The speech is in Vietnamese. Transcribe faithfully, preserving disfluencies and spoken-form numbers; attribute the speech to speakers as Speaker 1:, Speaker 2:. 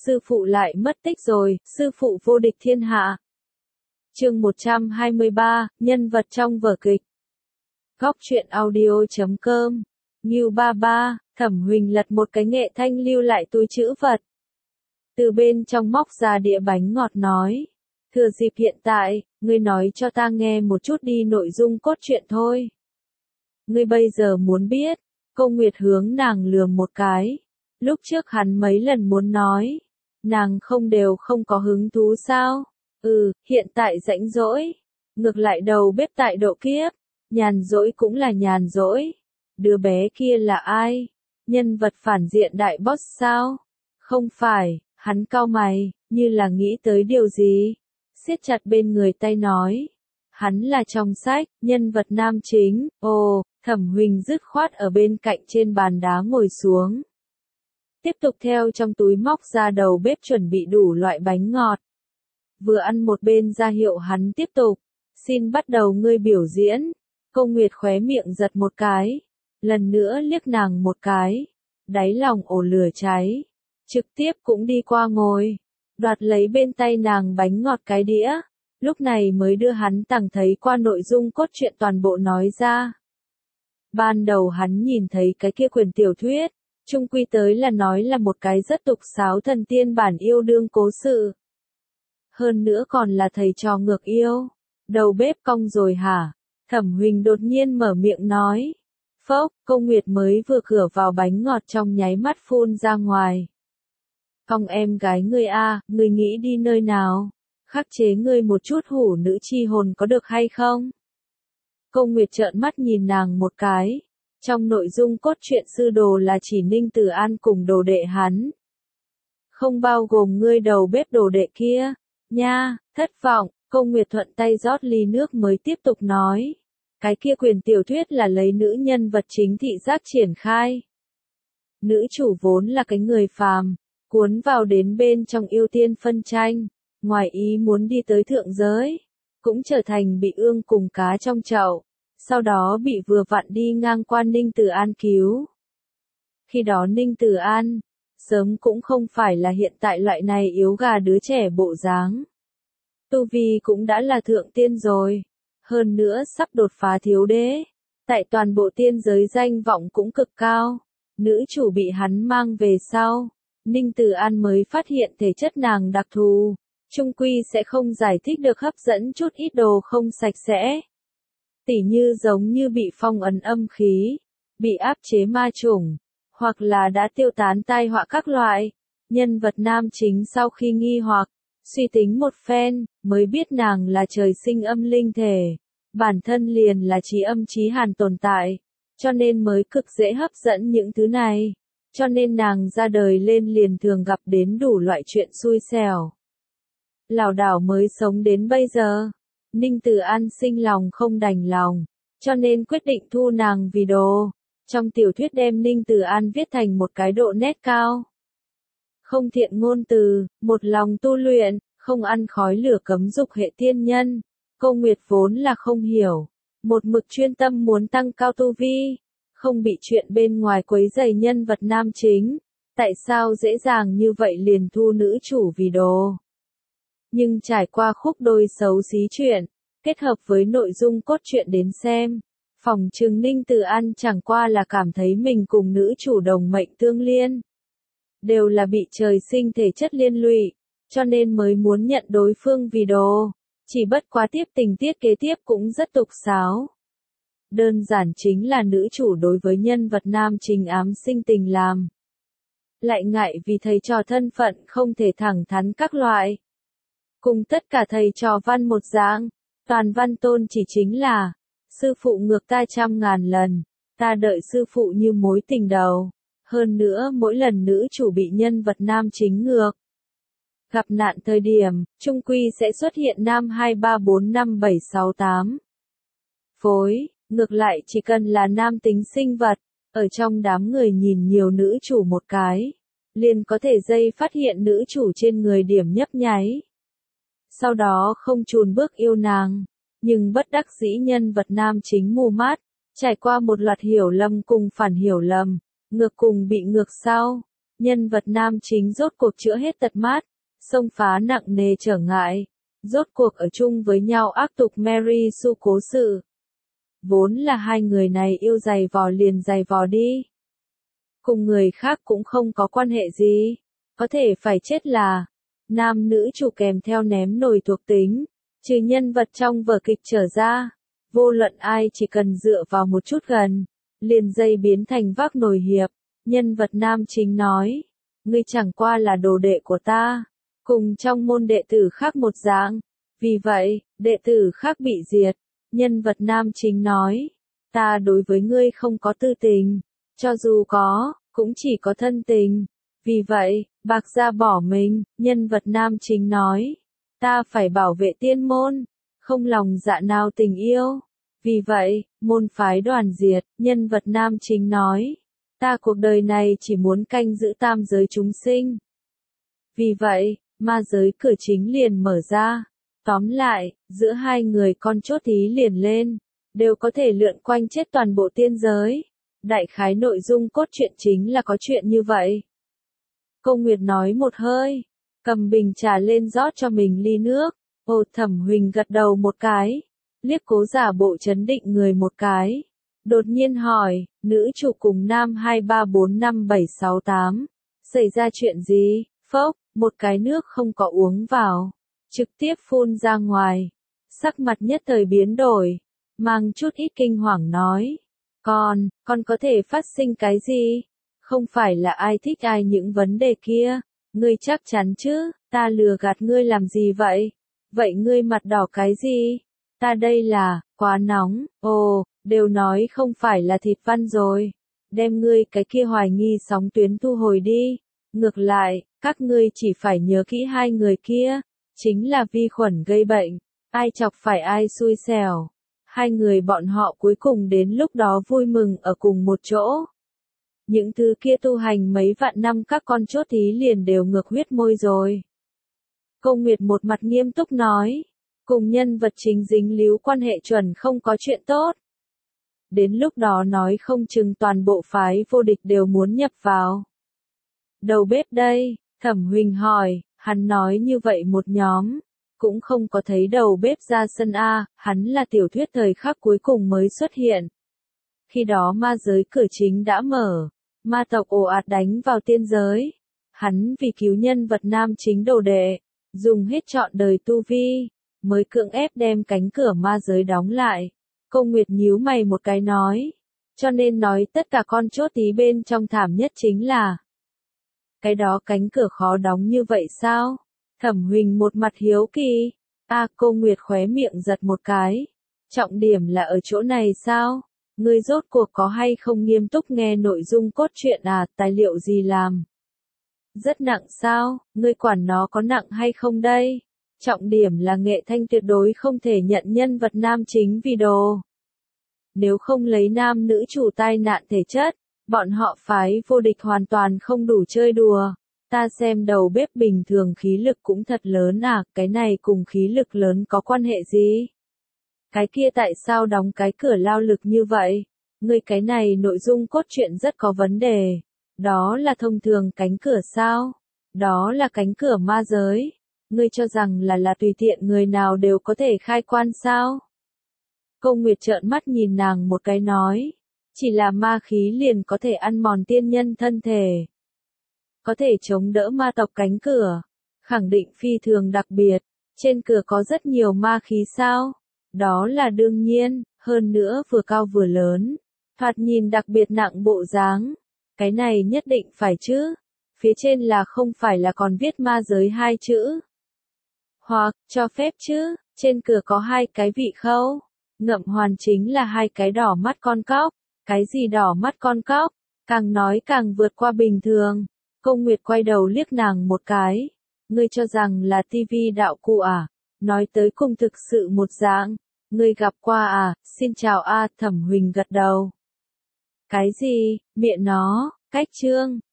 Speaker 1: sư phụ lại mất tích rồi, sư phụ vô địch thiên hạ. Chương một trăm hai mươi ba, nhân vật trong vở kịch. Góc truyện audio chấm com. Ngưu ba ba, Thẩm Huỳnh lật một cái nghệ thanh lưu lại túi trữ vật. Từ bên trong móc ra đĩa bánh ngọt nói. Thừa dịp hiện tại, ngươi nói cho ta nghe một chút đi nội dung cốt truyện thôi. Ngươi bây giờ muốn biết, Câu Nguyệt hướng nàng lườm một cái. Lúc trước hắn mấy lần muốn nói, nàng không đều không có hứng thú sao? Ừ, hiện tại rãnh rỗi. Ngược lại đầu bếp tại độ kiếp, nhàn rỗi cũng là nhàn rỗi. Đứa bé kia là ai? Nhân vật phản diện đại boss sao? Không phải, hắn cau mày, như là nghĩ tới điều gì. Siết chặt bên người tay nói. Hắn là trong sách, nhân vật nam chính. Ồ, Thẩm Huỳnh dứt khoát ở bên cạnh trên bàn đá ngồi xuống. Tiếp tục theo trong túi móc ra đầu bếp chuẩn bị đủ loại bánh ngọt. Vừa ăn một bên ra hiệu hắn tiếp tục. Xin bắt đầu ngươi biểu diễn. Câu Nguyệt khóe miệng giật một cái. Lần nữa liếc nàng một cái. Đáy lòng ổ lửa cháy. Trực tiếp cũng đi qua ngồi. Đoạt lấy bên tay nàng bánh ngọt cái đĩa. Lúc này mới đưa hắn tằng thấy qua nội dung cốt truyện toàn bộ nói ra. Ban đầu hắn nhìn thấy cái kia quyển tiểu thuyết. Trung quy tới là nói là một cái rất tục sáo thần tiên bản yêu đương cố sự. Hơn nữa còn là thầy trò ngược yêu. Đầu bếp cong rồi hả? Thẩm Huỳnh đột nhiên mở miệng nói. Phốc, Câu Nguyệt mới vừa cửa vào bánh ngọt trong nháy mắt phun ra ngoài. Cong em gái ngươi a, ngươi nghĩ đi nơi nào? Khắc chế ngươi một chút hủ nữ chi hồn có được hay không? Câu Nguyệt trợn mắt nhìn nàng một cái. Trong nội dung cốt truyện sư đồ là chỉ Ninh Tử An cùng đồ đệ hắn. Không bao gồm ngươi đầu bếp đồ đệ kia. Nha, thất vọng, Câu Nguyệt thuận tay rót ly nước mới tiếp tục nói. Cái kia quyền tiểu thuyết là lấy nữ nhân vật chính thị giác triển khai. Nữ chủ vốn là cái người phàm, cuốn vào đến bên trong yêu tiên phân tranh, ngoài ý muốn đi tới thượng giới, cũng trở thành bị ương cùng cá trong chậu. Sau đó bị vừa vặn đi ngang qua Ninh Tử An cứu. Khi đó Ninh Tử An, sớm cũng không phải là hiện tại loại này yếu gà đứa trẻ bộ dáng. Tu vi cũng đã là thượng tiên rồi. Hơn nữa sắp đột phá thiếu đế. Tại toàn bộ tiên giới danh vọng cũng cực cao. Nữ chủ bị hắn mang về sau. Ninh Tử An mới phát hiện thể chất nàng đặc thù. Trung quy sẽ không giải thích được hấp dẫn chút ít đồ không sạch sẽ. Tỉ như giống như bị phong ấn âm khí, bị áp chế ma chủng, hoặc là đã tiêu tán tai họa các loại. Nhân vật nam chính sau khi nghi hoặc, suy tính một phen, mới biết nàng là trời sinh âm linh thể, bản thân liền là trí âm trí hàn tồn tại, cho nên mới cực dễ hấp dẫn những thứ này, cho nên nàng ra đời lên liền thường gặp đến đủ loại chuyện xui xẻo. Lảo đảo mới sống đến bây giờ. Ninh Tử An sinh lòng không đành lòng, cho nên quyết định thu nàng vì đồ. Trong tiểu thuyết đem Ninh Tử An viết thành một cái độ nét cao. Không thiện ngôn từ, một lòng tu luyện, không ăn khói lửa cấm dục hệ tiên nhân. Câu Nguyệt vốn là không hiểu, một mực chuyên tâm muốn tăng cao tu vi, không bị chuyện bên ngoài quấy rầy nhân vật nam chính. Tại sao dễ dàng như vậy liền thu nữ chủ vì đồ? Nhưng trải qua khúc đôi xấu xí chuyện, kết hợp với nội dung cốt truyện đến xem, phỏng chừng Ninh Tử An chẳng qua là cảm thấy mình cùng nữ chủ đồng mệnh tương liên. Đều là bị trời sinh thể chất liên lụy, cho nên mới muốn nhận đối phương vì đồ, chỉ bất quá tiếp tình tiết kế tiếp cũng rất tục sáo. Đơn giản chính là nữ chủ đối với nhân vật nam chính ám sinh tình làm. Lại ngại vì thầy trò thân phận không thể thẳng thắn các loại. Cùng tất cả thầy trò văn một dạng, toàn văn tôn chỉ chính là, sư phụ ngược ta trăm ngàn lần, ta đợi sư phụ như mối tình đầu. Hơn nữa mỗi lần nữ chủ bị nhân vật nam chính ngược. Gặp nạn thời điểm, trung quy sẽ xuất hiện nam hai ba bốn năm bảy sáu tám. Phối, ngược lại chỉ cần là nam tính sinh vật, ở trong đám người nhìn nhiều nữ chủ một cái, liền có thể dây phát hiện nữ chủ trên người điểm nhấp nháy. Sau đó không chùn bước yêu nàng, nhưng bất đắc dĩ nhân vật nam chính mù mắt, trải qua một loạt hiểu lầm cùng phản hiểu lầm, ngược cùng bị ngược sau, nhân vật nam chính rốt cuộc chữa hết tật mát, xông phá nặng nề trở ngại, rốt cuộc ở chung với nhau áp tục Mary Sue cố sự. Vốn là hai người này yêu giày vò liền giày vò đi. Cùng người khác cũng không có quan hệ gì, có thể phải chết là nam nữ chủ kèm theo ném nổi thuộc tính, trừ nhân vật trong vở kịch trở ra, vô luận ai chỉ cần dựa vào một chút gần, liền dây biến thành vác nồi hiệp. Nhân vật nam chính nói, ngươi chẳng qua là đồ đệ của ta, cùng trong môn đệ tử khác một dạng, vì vậy, đệ tử khác bị diệt. Nhân vật nam chính nói, ta đối với ngươi không có tư tình, cho dù có, cũng chỉ có thân tình. Vì vậy, bạc gia bỏ mình. Nhân vật nam chính nói, ta phải bảo vệ tiên môn, không lòng dạ nào tình yêu. Vì vậy, môn phái đoàn diệt. Nhân vật nam chính nói, ta cuộc đời này chỉ muốn canh giữ tam giới chúng sinh. Vì vậy, ma giới cửa chính liền mở ra. Tóm lại, giữa hai người con chốt tí liền lên, đều có thể lượn quanh chết toàn bộ tiên giới. Đại khái nội dung cốt truyện chính là có chuyện như vậy. Cô Nguyệt nói một hơi, cầm bình trà lên rót cho mình ly nước. Ồ, Thẩm Huỳnh gật đầu một cái, liếc Cố giả bộ chấn định người một cái. Đột nhiên hỏi, nữ chủ cùng nam hai ba bốn năm bảy sáu tám, xảy ra chuyện gì? Phốc, một cái nước không có uống vào, trực tiếp phun ra ngoài. Sắc mặt nhất thời biến đổi, mang chút ít kinh hoàng nói. Con, con có thể phát sinh cái gì? Không phải là ai thích ai những vấn đề kia, ngươi chắc chắn chứ, ta lừa gạt ngươi làm gì vậy? Vậy ngươi mặt đỏ cái gì? Ta đây là, quá nóng, ồ, đều nói không phải là thịt văn rồi. Đem ngươi cái kia hoài nghi sóng tuyến thu hồi đi. Ngược lại, các ngươi chỉ phải nhớ kỹ hai người kia, chính là vi khuẩn gây bệnh, ai chọc phải ai xui xẻo. Hai người bọn họ cuối cùng đến lúc đó vui mừng ở cùng một chỗ. Những thứ kia tu hành mấy vạn năm các con chốt tí liền đều ngược huyết môi rồi. Cô Nguyệt một mặt nghiêm túc nói, cùng nhân vật chính dính líu quan hệ chuẩn không có chuyện tốt. Đến lúc đó nói không chừng toàn bộ phái vô địch đều muốn nhập vào. Đầu bếp đây, Thẩm Huỳnh hỏi, hắn nói như vậy một nhóm, cũng không có thấy đầu bếp ra sân A, hắn là tiểu thuyết thời khắc cuối cùng mới xuất hiện. Khi đó ma giới cửa chính đã mở, ma tộc ồ ạt đánh vào tiên giới. Hắn vì cứu nhân vật nam chính đồ đệ, dùng hết trọn đời tu vi, mới cưỡng ép đem cánh cửa ma giới đóng lại. Cô Nguyệt nhíu mày một cái nói, cho nên nói tất cả con chốt tí bên trong thảm nhất chính là cái đó cánh cửa khó đóng như vậy sao? Thẩm Huỳnh một mặt hiếu kỳ. A à, cô Nguyệt khóe miệng giật một cái. Trọng điểm là ở chỗ này sao? Ngươi rốt cuộc có hay không nghiêm túc nghe nội dung cốt truyện à, tài liệu gì làm? Rất nặng sao? Ngươi quản nó có nặng hay không đây? Trọng điểm là Nghệ Thanh tuyệt đối không thể nhận nhân vật nam chính vì đồ. Nếu không lấy nam nữ chủ tai nạn thể chất, bọn họ phái vô địch hoàn toàn không đủ chơi đùa. Ta xem đầu bếp bình thường khí lực cũng thật lớn à, cái này cùng khí lực lớn có quan hệ gì? Cái kia tại sao đóng cái cửa lao lực như vậy? Ngươi cái này nội dung cốt truyện rất có vấn đề. Đó là thông thường cánh cửa sao? Đó là cánh cửa ma giới. Ngươi cho rằng là là tùy tiện người nào đều có thể khai quan sao? Cô Nguyệt trợn mắt nhìn nàng một cái nói. Chỉ là ma khí liền có thể ăn mòn tiên nhân thân thể. Có thể chống đỡ ma tộc cánh cửa. Khẳng định phi thường đặc biệt. Trên cửa có rất nhiều ma khí sao? Đó là đương nhiên, hơn nữa vừa cao vừa lớn. Thoạt nhìn đặc biệt nặng bộ dáng. Cái này nhất định phải chứ. Phía trên là không phải là còn viết ma giới hai chữ. Hoặc, cho phép chứ, trên cửa có hai cái vị khâu. Ngậm hoàn chính là hai cái đỏ mắt con cóc. Cái gì đỏ mắt con cóc? Càng nói càng vượt qua bình thường. Cô Nguyệt quay đầu liếc nàng một cái. Ngươi cho rằng là tivi đạo cụ à? Nói tới cùng thực sự một dạng. Ngươi gặp qua à? Xin chào a. Thẩm Huỳnh gật đầu. Cái gì? Miệng nó, cách chương.